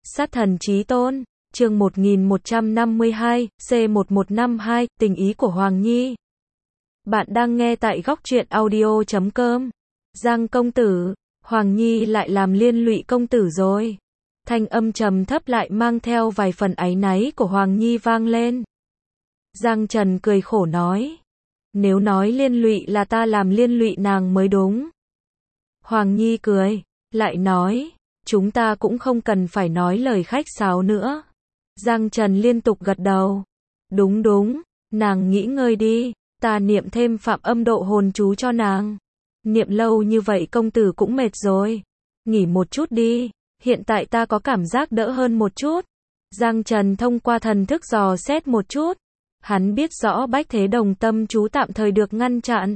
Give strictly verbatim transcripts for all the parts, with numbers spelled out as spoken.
Sát thần chí tôn, chương một nghìn một trăm năm mươi hai, C một một năm hai, tình ý của Hoàng Nhi. Bạn đang nghe tại góc truyện audio chấm com. Giang công tử, Hoàng Nhi lại làm liên lụy công tử rồi. Thanh âm trầm thấp lại mang theo vài phần áy náy của Hoàng Nhi vang lên. Giang Trần cười khổ nói. Nếu nói liên lụy là ta làm liên lụy nàng mới đúng. Hoàng Nhi cười, lại nói, chúng ta cũng không cần phải nói lời khách sáo nữa. Giang Trần liên tục gật đầu. Đúng đúng, nàng nghỉ ngơi đi, ta niệm thêm phạm âm độ hồn chú cho nàng. Niệm lâu như vậy công tử cũng mệt rồi. Nghỉ một chút đi, hiện tại ta có cảm giác đỡ hơn một chút. Giang Trần thông qua thần thức dò xét một chút. Hắn biết rõ Bách Thế Đồng tâm chú tạm thời được ngăn chặn.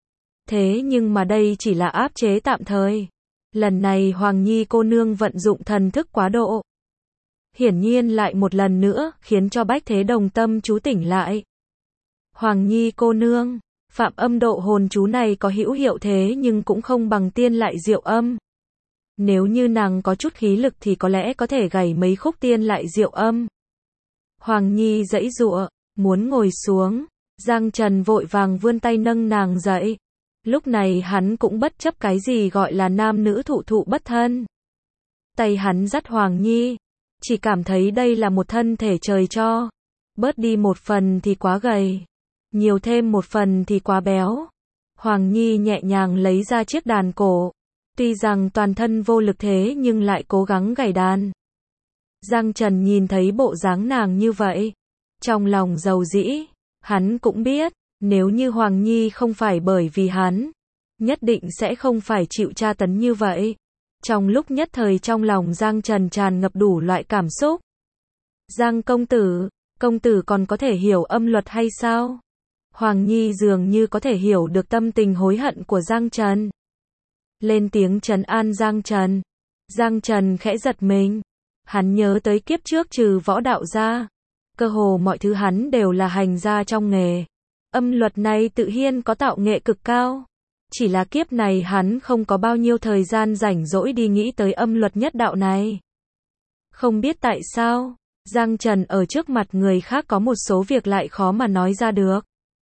Thế nhưng mà đây chỉ là áp chế tạm thời. Lần này Hoàng Nhi cô nương vận dụng thần thức quá độ. Hiển nhiên lại một lần nữa, khiến cho Bách Thế Đồng tâm chú tỉnh lại. Hoàng Nhi cô nương, phạm âm độ hồn chú này có hữu hiệu thế nhưng cũng không bằng tiên lại diệu âm. Nếu như nàng có chút khí lực thì có lẽ có thể gảy mấy khúc tiên lại diệu âm. Hoàng Nhi giãy giụa, muốn ngồi xuống. Giang Trần vội vàng vươn tay nâng nàng dậy. Lúc này hắn cũng bất chấp cái gì gọi là nam nữ thụ thụ bất thân. Tay hắn dắt Hoàng Nhi, chỉ cảm thấy đây là một thân thể trời cho. Bớt đi một phần thì quá gầy, nhiều thêm một phần thì quá béo. Hoàng Nhi nhẹ nhàng lấy ra chiếc đàn cổ. Tuy rằng toàn thân vô lực thế nhưng lại cố gắng gảy đàn. Giang Trần nhìn thấy bộ dáng nàng như vậy, trong lòng dầu dĩ. Hắn cũng biết, nếu như Hoàng Nhi không phải bởi vì hắn, nhất định sẽ không phải chịu tra tấn như vậy. Trong lúc nhất thời trong lòng Giang Trần tràn ngập đủ loại cảm xúc. Giang công tử, công tử còn có thể hiểu âm luật hay sao? Hoàng Nhi dường như có thể hiểu được tâm tình hối hận của Giang Trần. Lên tiếng trấn an Giang Trần. Giang Trần khẽ giật mình. Hắn nhớ tới kiếp trước trừ võ đạo ra. Cơ hồ mọi thứ hắn đều là hành gia trong nghề. Âm luật này tự nhiên có tạo nghệ cực cao. Chỉ là kiếp này hắn không có bao nhiêu thời gian rảnh rỗi đi nghĩ tới âm luật nhất đạo này. Không biết tại sao, Giang Trần ở trước mặt người khác có một số việc lại khó mà nói ra được.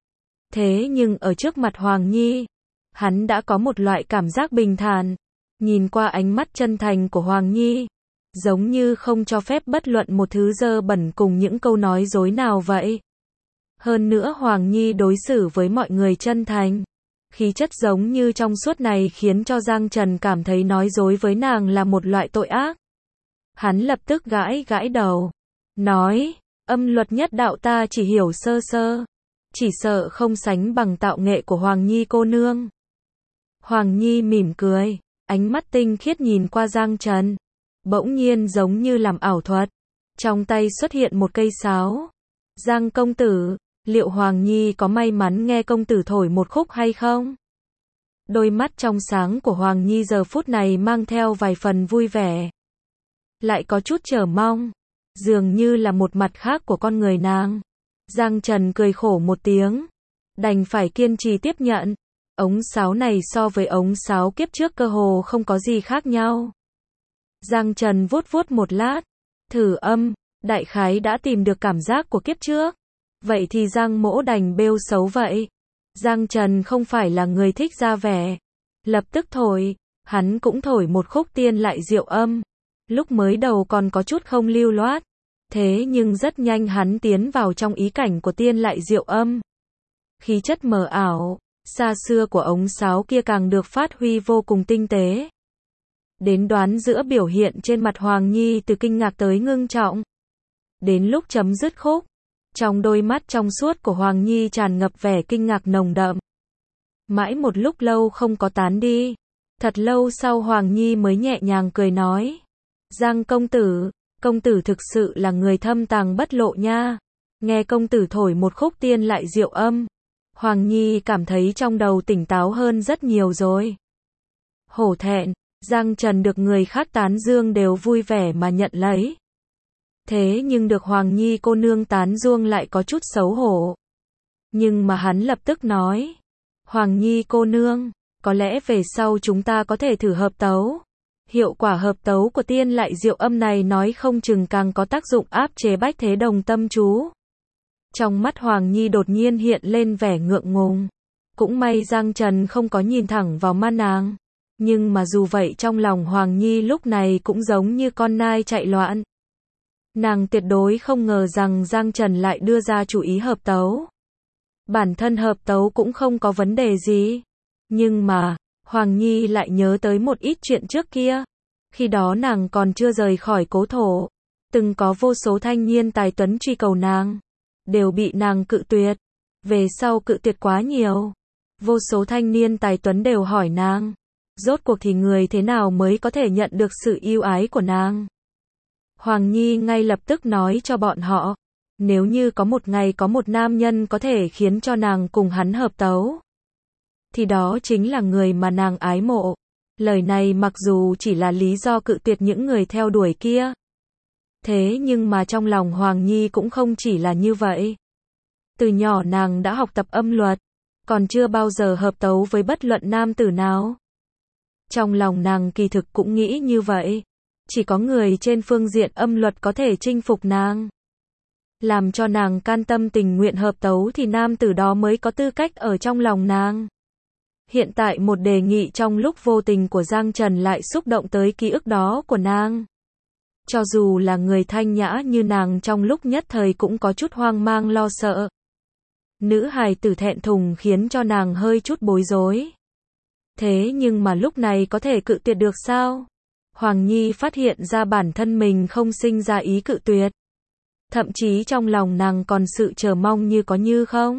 Thế nhưng ở trước mặt Hoàng Nhi, hắn đã có một loại cảm giác bình thản. Nhìn qua ánh mắt chân thành của Hoàng Nhi, giống như không cho phép bất luận một thứ dơ bẩn cùng những câu nói dối nào vậy. Hơn nữa Hoàng Nhi đối xử với mọi người chân thành. Khí chất giống như trong suốt này khiến cho Giang Trần cảm thấy nói dối với nàng là một loại tội ác. Hắn lập tức gãi gãi đầu. Nói, âm luật nhất đạo ta chỉ hiểu sơ sơ. Chỉ sợ không sánh bằng tạo nghệ của Hoàng Nhi cô nương. Hoàng Nhi mỉm cười, ánh mắt tinh khiết nhìn qua Giang Trần. Bỗng nhiên giống như làm ảo thuật. Trong tay xuất hiện một cây sáo. Giang công tử, liệu Hoàng Nhi có may mắn nghe công tử thổi một khúc hay không? Đôi mắt trong sáng của Hoàng Nhi giờ phút này mang theo vài phần vui vẻ. Lại có chút chờ mong. Dường như là một mặt khác của con người nàng. Giang Trần cười khổ một tiếng. Đành phải kiên trì tiếp nhận. Ống sáo này so với ống sáo kiếp trước cơ hồ không có gì khác nhau. Giang Trần vuốt vuốt một lát. Thử âm, đại khái đã tìm được cảm giác của kiếp trước. Vậy thì Giang mỗ đành bêu xấu vậy. Giang Trần không phải là người thích ra vẻ. Lập tức thổi, hắn cũng thổi một khúc tiên lại diệu âm. Lúc mới đầu còn có chút không lưu loát. Thế nhưng rất nhanh hắn tiến vào trong ý cảnh của tiên lại diệu âm. Khí chất mờ ảo, xa xưa của ống sáo kia càng được phát huy vô cùng tinh tế. Đến đoán giữa biểu hiện trên mặt Hoàng Nhi từ kinh ngạc tới ngưng trọng. Đến lúc chấm dứt khúc, trong đôi mắt trong suốt của Hoàng Nhi tràn ngập vẻ kinh ngạc nồng đậm. Mãi một lúc lâu không có tán đi. Thật lâu sau Hoàng Nhi mới nhẹ nhàng cười nói. Giang công tử, công tử thực sự là người thâm tàng bất lộ nha. Nghe công tử thổi một khúc tiên lại diệu âm. Hoàng Nhi cảm thấy trong đầu tỉnh táo hơn rất nhiều rồi. Hổ thẹn, Giang Trần được người khác tán dương đều vui vẻ mà nhận lấy. Thế nhưng được Hoàng Nhi cô nương tán dương lại có chút xấu hổ. Nhưng mà hắn lập tức nói. Hoàng Nhi cô nương, có lẽ về sau chúng ta có thể thử hợp tấu. Hiệu quả hợp tấu của tiên lại diệu âm này nói không chừng càng có tác dụng áp chế bách thế đồng tâm chú. Trong mắt Hoàng Nhi đột nhiên hiện lên vẻ ngượng ngùng. Cũng may Giang Trần không có nhìn thẳng vào mắt nàng. Nhưng mà dù vậy trong lòng Hoàng Nhi lúc này cũng giống như con nai chạy loạn. Nàng tuyệt đối không ngờ rằng Giang Trần lại đưa ra chủ ý hợp tấu. Bản thân hợp tấu cũng không có vấn đề gì. Nhưng mà, Hoàng Nhi lại nhớ tới một ít chuyện trước kia. Khi đó nàng còn chưa rời khỏi cố thổ. Từng có vô số thanh niên tài tuấn truy cầu nàng. Đều bị nàng cự tuyệt. Về sau cự tuyệt quá nhiều. Vô số thanh niên tài tuấn đều hỏi nàng. Rốt cuộc thì người thế nào mới có thể nhận được sự yêu ái của nàng? Hoàng Nhi ngay lập tức nói cho bọn họ. Nếu như có một ngày có một nam nhân có thể khiến cho nàng cùng hắn hợp tấu. Thì đó chính là người mà nàng ái mộ. Lời này mặc dù chỉ là lý do cự tuyệt những người theo đuổi kia. Thế nhưng mà trong lòng Hoàng Nhi cũng không chỉ là như vậy. Từ nhỏ nàng đã học tập âm luật. Còn chưa bao giờ hợp tấu với bất luận nam tử nào. Trong lòng nàng kỳ thực cũng nghĩ như vậy. Chỉ có người trên phương diện âm luật có thể chinh phục nàng. Làm cho nàng can tâm tình nguyện hợp tấu thì nam tử đó mới có tư cách ở trong lòng nàng. Hiện tại một đề nghị trong lúc vô tình của Giang Trần lại xúc động tới ký ức đó của nàng. Cho dù là người thanh nhã như nàng trong lúc nhất thời cũng có chút hoang mang lo sợ. Nữ hài tử thẹn thùng khiến cho nàng hơi chút bối rối. Thế nhưng mà lúc này có thể cự tuyệt được sao? Hoàng Nhi phát hiện ra bản thân mình không sinh ra ý cự tuyệt. Thậm chí trong lòng nàng còn sự chờ mong như có như không.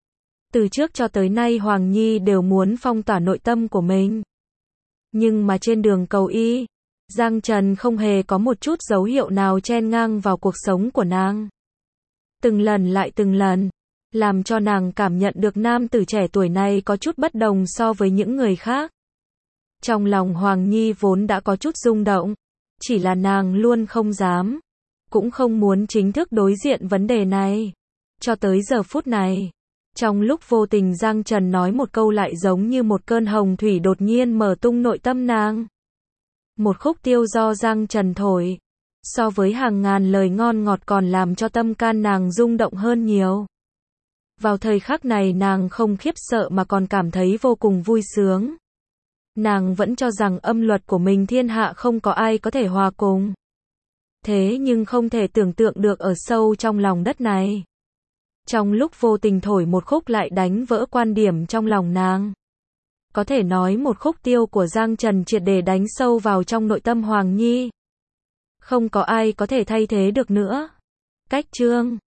Từ trước cho tới nay Hoàng Nhi đều muốn phong tỏa nội tâm của mình. Nhưng mà trên đường cầu y, Giang Trần không hề có một chút dấu hiệu nào chen ngang vào cuộc sống của nàng. Từng lần lại từng lần, làm cho nàng cảm nhận được nam tử trẻ tuổi này có chút bất đồng so với những người khác. Trong lòng Hoàng Nhi vốn đã có chút rung động, chỉ là nàng luôn không dám, cũng không muốn chính thức đối diện vấn đề này. Cho tới giờ phút này, trong lúc vô tình Giang Trần nói một câu lại giống như một cơn hồng thủy đột nhiên mở tung nội tâm nàng. Một khúc tiêu do Giang Trần thổi, so với hàng ngàn lời ngon ngọt còn làm cho tâm can nàng rung động hơn nhiều. Vào thời khắc này nàng không khiếp sợ mà còn cảm thấy vô cùng vui sướng. Nàng vẫn cho rằng âm luật của mình thiên hạ không có ai có thể hòa cùng. Thế nhưng không thể tưởng tượng được ở sâu trong lòng đất này. Trong lúc vô tình thổi một khúc lại đánh vỡ quan điểm trong lòng nàng. Có thể nói một khúc tiêu của Giang Trần triệt để đánh sâu vào trong nội tâm Hoàng Nhi. Không có ai có thể thay thế được nữa. Cách chương